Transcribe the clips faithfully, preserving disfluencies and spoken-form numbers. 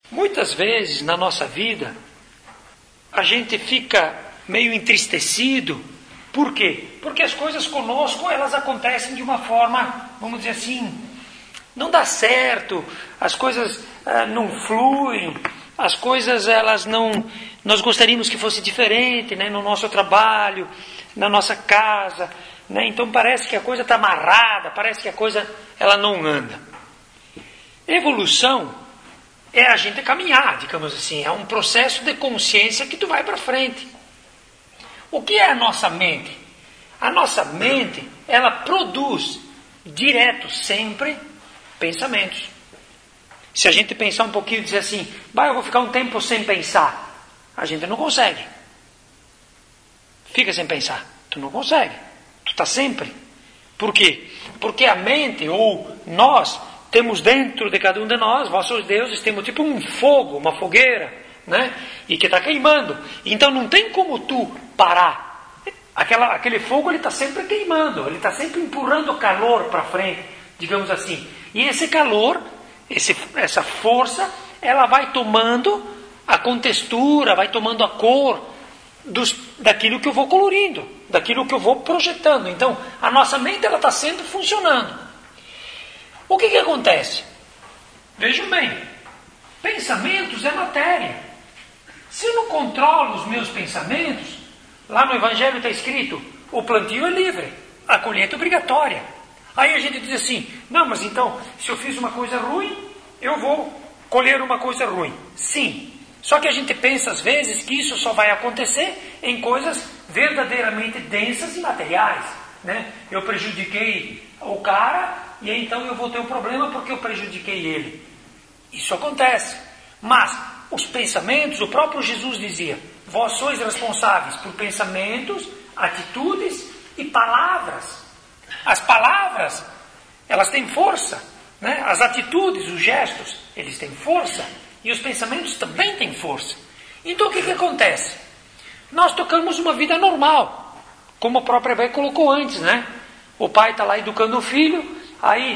Muitas vezes na nossa vida, a gente fica meio entristecido. Por quê? Porque as coisas conosco, elas acontecem de uma forma, vamos dizer assim, não dá certo, as coisas ah, não fluem, as coisas, elas não... Nós gostaríamos que fosse diferente, né? No nosso trabalho, na nossa casa, né? Então parece que a coisa está amarrada, parece que a coisa, ela não anda. Evolução é a gente caminhar, digamos assim, é um processo de consciência que tu vai para frente. O que é a nossa mente? A nossa mente, ela produz direto sempre pensamentos. Se a gente pensar um pouquinho e dizer assim, bah, eu vou ficar um tempo sem pensar, a gente não consegue. Fica sem pensar, tu não consegue. Tu está sempre. Por quê? Porque a mente, ou nós, temos dentro de cada um de nós, vossos deuses, temos tipo um fogo, uma fogueira, né? E que está queimando. Então não tem como tu parar. Aquela, aquele fogo, ele está sempre queimando, ele está sempre empurrando o calor para frente, digamos assim. E esse calor, esse, essa força, ela vai tomando a contextura, vai tomando a cor dos, daquilo que eu vou colorindo, daquilo que eu vou projetando. Então, a nossa mente, ela está sempre funcionando. O que que acontece? Vejam bem, pensamentos é matéria. Se eu não controlo os meus pensamentos, lá no Evangelho está escrito, o plantio é livre, a colheita é obrigatória. Aí a gente diz assim, não, mas então, se eu fiz uma coisa ruim, eu vou colher uma coisa ruim. Sim, só que a gente pensa às vezes que isso só vai acontecer em coisas verdadeiramente densas e materiais, né? Eu prejudiquei o cara e então eu vou ter um problema porque eu prejudiquei ele. Isso acontece. Mas os pensamentos, o próprio Jesus dizia, vós sois responsáveis por pensamentos, atitudes e palavras. As palavras, elas têm força, né? As atitudes, os gestos, eles têm força. E os pensamentos também têm força. Então o que que acontece? Nós tocamos uma vida normal, como a própria Bé colocou antes, né? O pai está lá educando o filho, aí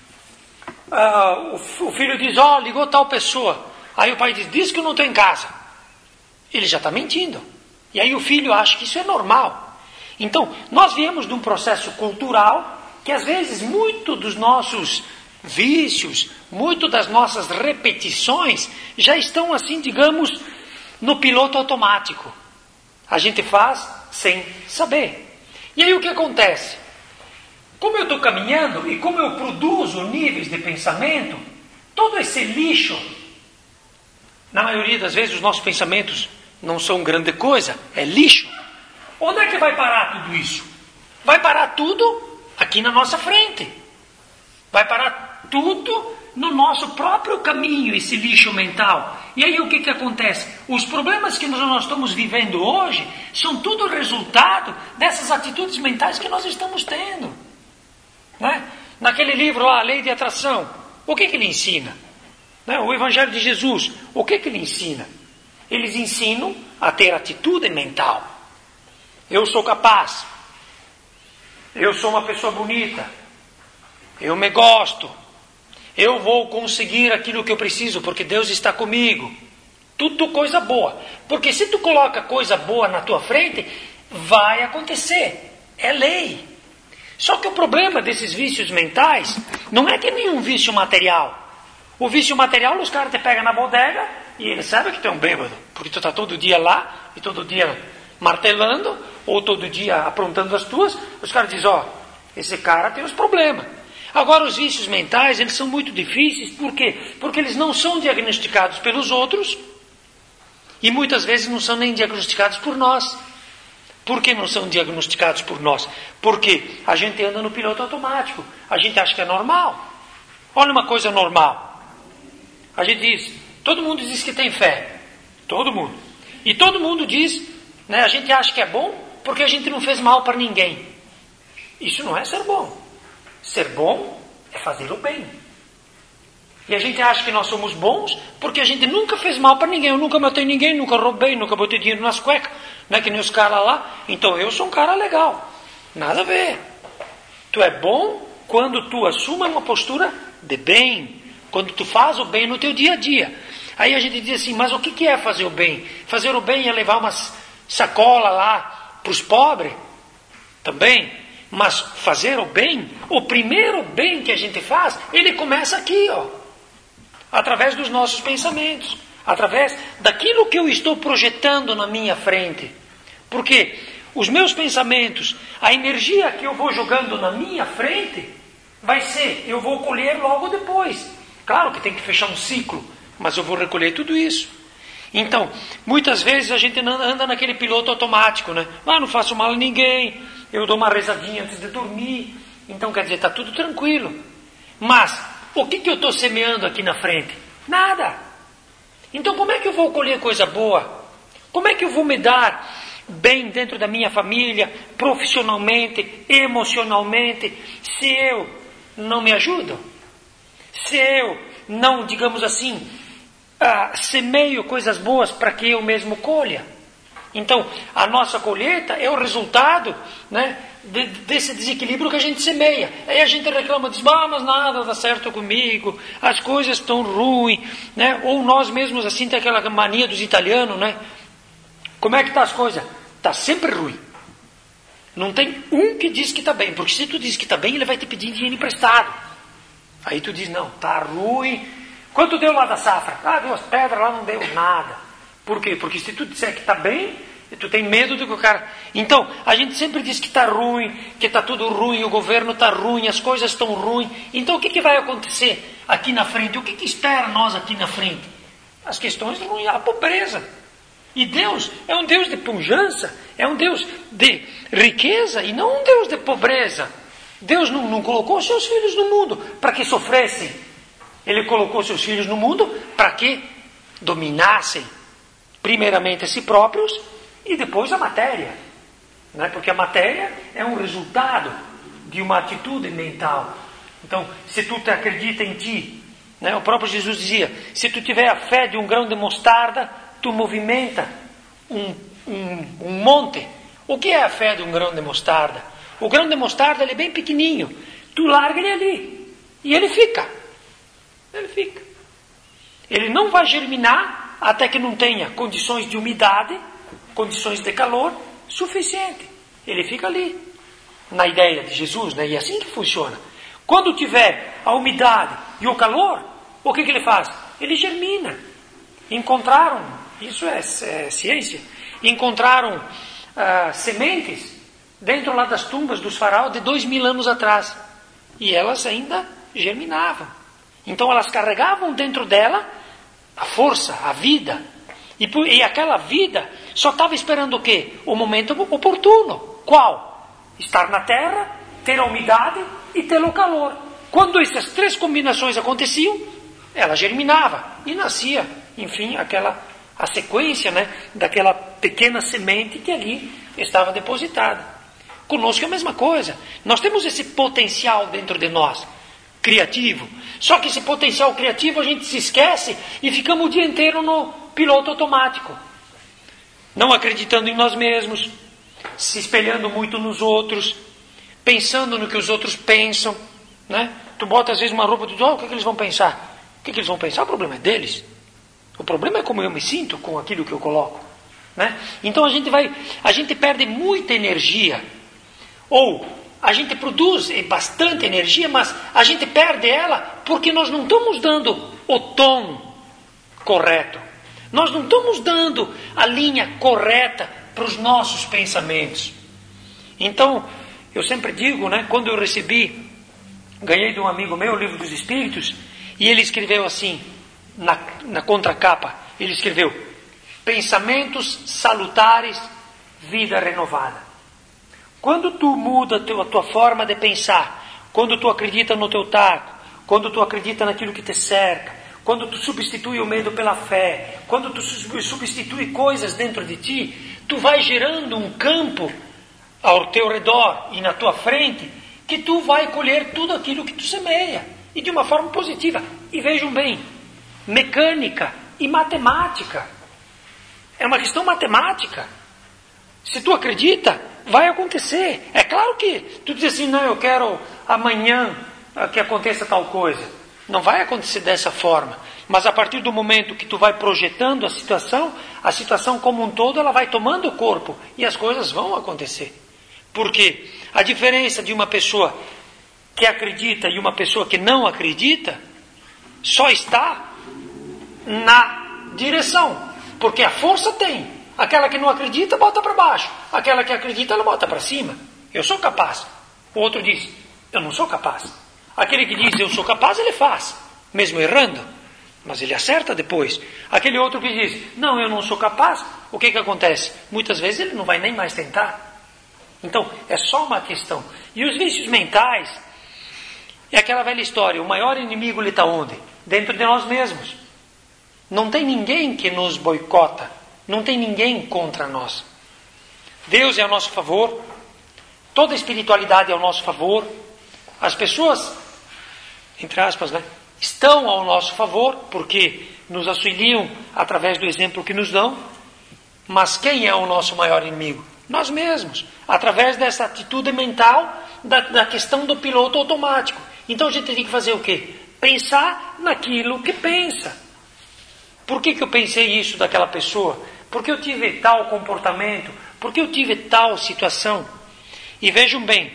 uh, o, o filho diz, ó, oh, ligou tal pessoa. Aí o pai diz, diz que eu não estou em casa. Ele já está mentindo. E aí o filho acha que isso é normal. Então, nós viemos de um processo cultural que às vezes muito dos nossos vícios, muito das nossas repetições já estão assim, digamos, no piloto automático. A gente faz sem saber. E aí o que acontece? Como eu estou caminhando e como eu produzo níveis de pensamento, todo esse lixo, na maioria das vezes os nossos pensamentos não são grande coisa, é lixo. Onde é que vai parar tudo isso? Vai parar tudo aqui na nossa frente. Vai parar tudo no nosso próprio caminho, esse lixo mental. E aí o que que acontece? Os problemas que nós estamos vivendo hoje são tudo resultado dessas atitudes mentais que nós estamos tendo. Né? Naquele livro lá, A Lei de Atração, o que que ele ensina? Né? O Evangelho de Jesus, o que que ele ensina? Eles ensinam a ter atitude mental. Eu sou capaz. Eu sou uma pessoa bonita. Eu me gosto. Eu vou conseguir aquilo que eu preciso, porque Deus está comigo. Tudo coisa boa. Porque se tu coloca coisa boa na tua frente, vai acontecer. É lei. Só que o problema desses vícios mentais não é que nenhum vício material. O vício material, os caras te pegam na bodega e eles sabem que tu é um bêbado. Porque tu está todo dia lá e todo dia martelando, ou todo dia aprontando as tuas. Os caras dizem, ó, oh, esse cara tem os problemas. Agora, os vícios mentais, eles são muito difíceis. Por quê? Porque eles não são diagnosticados pelos outros e muitas vezes não são nem diagnosticados por nós. Por que não são diagnosticados por nós? Porque a gente anda no piloto automático. A gente acha que é normal. Olha uma coisa normal. A gente diz, todo mundo diz que tem fé. Todo mundo. E todo mundo diz, né, a gente acha que é bom porque a gente não fez mal para ninguém. Isso não é ser bom. Ser bom é fazer o bem. E a gente acha que nós somos bons porque a gente nunca fez mal para ninguém. Eu nunca matei ninguém, nunca roubei, nunca botei dinheiro nas cuecas. Não é que nem os caras lá. Então eu sou um cara legal. Nada a ver. Tu é bom quando tu assuma uma postura de bem. Quando tu faz o bem no teu dia a dia. Aí a gente diz assim, mas o que é fazer o bem? Fazer o bem é levar uma sacola lá para os pobres? Também. Mas fazer o bem, o primeiro bem que a gente faz, ele começa aqui, ó, através dos nossos pensamentos, através daquilo que eu estou projetando na minha frente. Porque os meus pensamentos, a energia que eu vou jogando na minha frente, vai ser, eu vou colher logo depois. Claro que tem que fechar um ciclo, mas eu vou recolher tudo isso. Então, muitas vezes a gente anda naquele piloto automático, né? Ah, não faço mal a ninguém, eu dou uma rezadinha antes de dormir. Então, quer dizer, está tudo tranquilo. Mas, o que, que eu estou semeando aqui na frente? Nada. Então, como é que eu vou colher coisa boa? Como é que eu vou me dar bem dentro da minha família, profissionalmente, emocionalmente, se eu não me ajudo? Se eu não, digamos assim, ah, semeio coisas boas para que eu mesmo colha. Então, a nossa colheita é o resultado, né, de, desse desequilíbrio que a gente semeia. Aí a gente reclama, diz, ah, mas nada dá certo comigo, as coisas estão ruins, né? Ou nós mesmos assim, tem aquela mania dos italianos, né? Como é que está as coisas? Está sempre ruim. Não tem um que diz que está bem, porque se tu diz que está bem, ele vai te pedir dinheiro emprestado. Aí tu diz, não, está ruim. Quanto deu lá da safra? Ah, deu as pedras, lá não deu nada. Por quê? Porque se tu disser que está bem, tu tem medo do que o cara... Então, a gente sempre diz que está ruim, que está tudo ruim, o governo está ruim, as coisas estão ruins. Então, o que, que vai acontecer aqui na frente? O que, que espera nós aqui na frente? As questões ruins, a pobreza. E Deus é um Deus de pujança, é um Deus de riqueza e não um Deus de pobreza. Deus não, não colocou seus filhos no mundo para que sofressem. Ele colocou seus filhos no mundo para que dominassem primeiramente a si próprios e depois a matéria. Né? Porque a matéria é um resultado de uma atitude mental. Então, se tu te acredita em ti, né? O próprio Jesus dizia, se tu tiver a fé de um grão de mostarda, tu movimenta um, um, um monte. O que é a fé de um grão de mostarda? O grão de mostarda ele é bem pequenininho. Tu larga ele ali e ele fica. Ele fica. Ele não vai germinar até que não tenha condições de umidade, condições de calor suficiente. Ele fica ali. Na ideia de Jesus, né? E é assim que funciona. Quando tiver a umidade e o calor, o que, que ele faz? Ele germina. Encontraram, isso é, é ciência, encontraram ah, sementes dentro lá das tumbas dos faraós de dois mil anos atrás. E elas ainda germinavam. Então elas carregavam dentro dela a força, a vida. E, e aquela vida só estava esperando o quê? O momento oportuno. Qual? Estar na terra, ter a umidade e ter o calor. Quando essas três combinações aconteciam, ela germinava e nascia, enfim, aquela, a sequência, né, daquela pequena semente que ali estava depositada. Conosco é a mesma coisa. Nós temos esse potencial dentro de nós, criativo. Só que esse potencial criativo a gente se esquece e ficamos o dia inteiro no piloto automático. Não acreditando em nós mesmos, se espelhando muito nos outros, pensando no que os outros pensam, né? Tu bota às vezes uma roupa e tu diz, oh, o que, é que eles vão pensar? O que, é que eles vão pensar? O problema é deles. O problema é como eu me sinto com aquilo que eu coloco, né? Então a gente vai, a gente perde muita energia. Ou a gente produz bastante energia, mas a gente perde ela porque nós não estamos dando o tom correto. Nós não estamos dando a linha correta para os nossos pensamentos. Então, eu sempre digo, né, quando eu recebi, ganhei de um amigo meu o Livro dos Espíritos, e ele escreveu assim, na, na contracapa, ele escreveu, pensamentos salutares, vida renovada. Quando tu muda a tua, a tua forma de pensar, quando tu acredita no teu taco, quando tu acredita naquilo que te cerca, quando tu substitui o medo pela fé, quando tu substitui coisas dentro de ti, tu vai gerando um campo ao teu redor e na tua frente, que tu vai colher tudo aquilo que tu semeia, e de uma forma positiva. E vejam bem, mecânica e matemática. É uma questão matemática. Se tu acredita, vai acontecer. É claro que tu diz assim, não, eu quero amanhã que aconteça tal coisa. Não vai acontecer dessa forma. Mas a partir do momento que tu vai projetando a situação, a situação como um todo, ela vai tomando o corpo e as coisas vão acontecer. Porque a diferença de uma pessoa que acredita e uma pessoa que não acredita só está na direção. Porque a força tem. Aquela que não acredita, bota para baixo. Aquela que acredita, ela bota para cima. Eu sou capaz. O outro diz, eu não sou capaz. Aquele que diz, eu sou capaz, ele faz. Mesmo errando. Mas ele acerta depois. Aquele outro que diz, não, eu não sou capaz. O que que acontece? Muitas vezes ele não vai nem mais tentar. Então, é só uma questão. E os vícios mentais, é aquela velha história. O maior inimigo ele está onde? Dentro de nós mesmos. Não tem ninguém que nos boicota. Não tem ninguém contra nós. Deus é ao nosso favor. Toda a espiritualidade é ao nosso favor. As pessoas, entre aspas, né, estão ao nosso favor, porque nos auxiliam através do exemplo que nos dão. Mas quem é o nosso maior inimigo? Nós mesmos. Através dessa atitude mental da, da questão do piloto automático. Então a gente tem que fazer o quê? Pensar naquilo que pensa. Por que que eu pensei isso daquela pessoa? Porque eu tive tal comportamento? Porque eu tive tal situação? E vejam bem,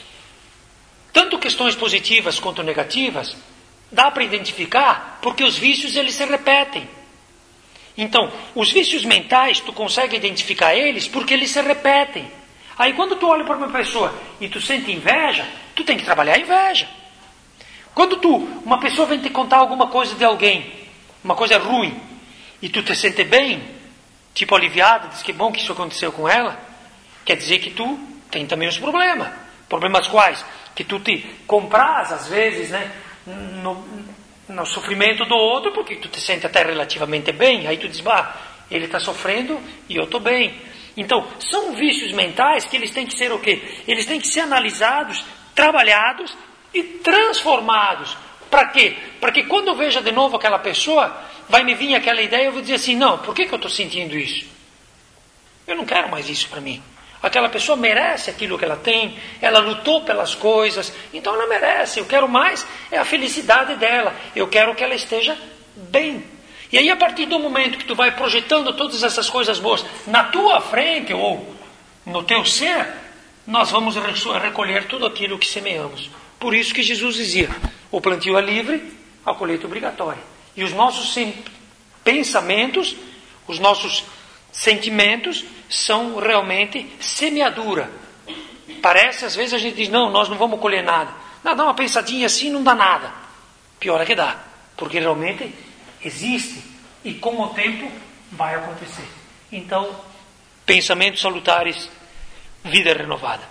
tanto questões positivas quanto negativas, dá para identificar porque os vícios eles se repetem. Então, os vícios mentais, tu consegue identificar eles porque eles se repetem. Aí quando tu olha para uma pessoa e tu sente inveja, tu tem que trabalhar a inveja. Quando tu, uma pessoa vem te contar alguma coisa de alguém, uma coisa ruim, e tu te sente bem, tipo aliviado, diz que bom que isso aconteceu com ela, quer dizer que tu tem também os problemas. Problemas quais? Que tu te compras, às vezes, né, no, no sofrimento do outro, porque tu te sente até relativamente bem, aí tu diz, bah, ele está sofrendo e eu estou bem. Então, são vícios mentais que eles têm que ser o quê? Eles têm que ser analisados, trabalhados e transformados. Para quê? Para que quando eu veja de novo aquela pessoa, vai me vir aquela ideia, eu vou dizer assim, não, por que que eu estou sentindo isso? Eu não quero mais isso para mim. Aquela pessoa merece aquilo que ela tem, ela lutou pelas coisas, então ela merece. Eu quero mais, é a felicidade dela. Eu quero que ela esteja bem. E aí a partir do momento que tu vai projetando todas essas coisas boas na tua frente ou no teu ser, nós vamos recolher tudo aquilo que semeamos. Por isso que Jesus dizia, o plantio é livre, a colheita é obrigatória. E os nossos pensamentos, os nossos sentimentos são realmente semeadura. Parece, às vezes a gente diz, não, nós não vamos colher nada. Não, dá uma pensadinha assim, não dá nada. Pior é que dá, porque realmente existe e com o tempo vai acontecer. Então, pensamentos salutares, vida renovada.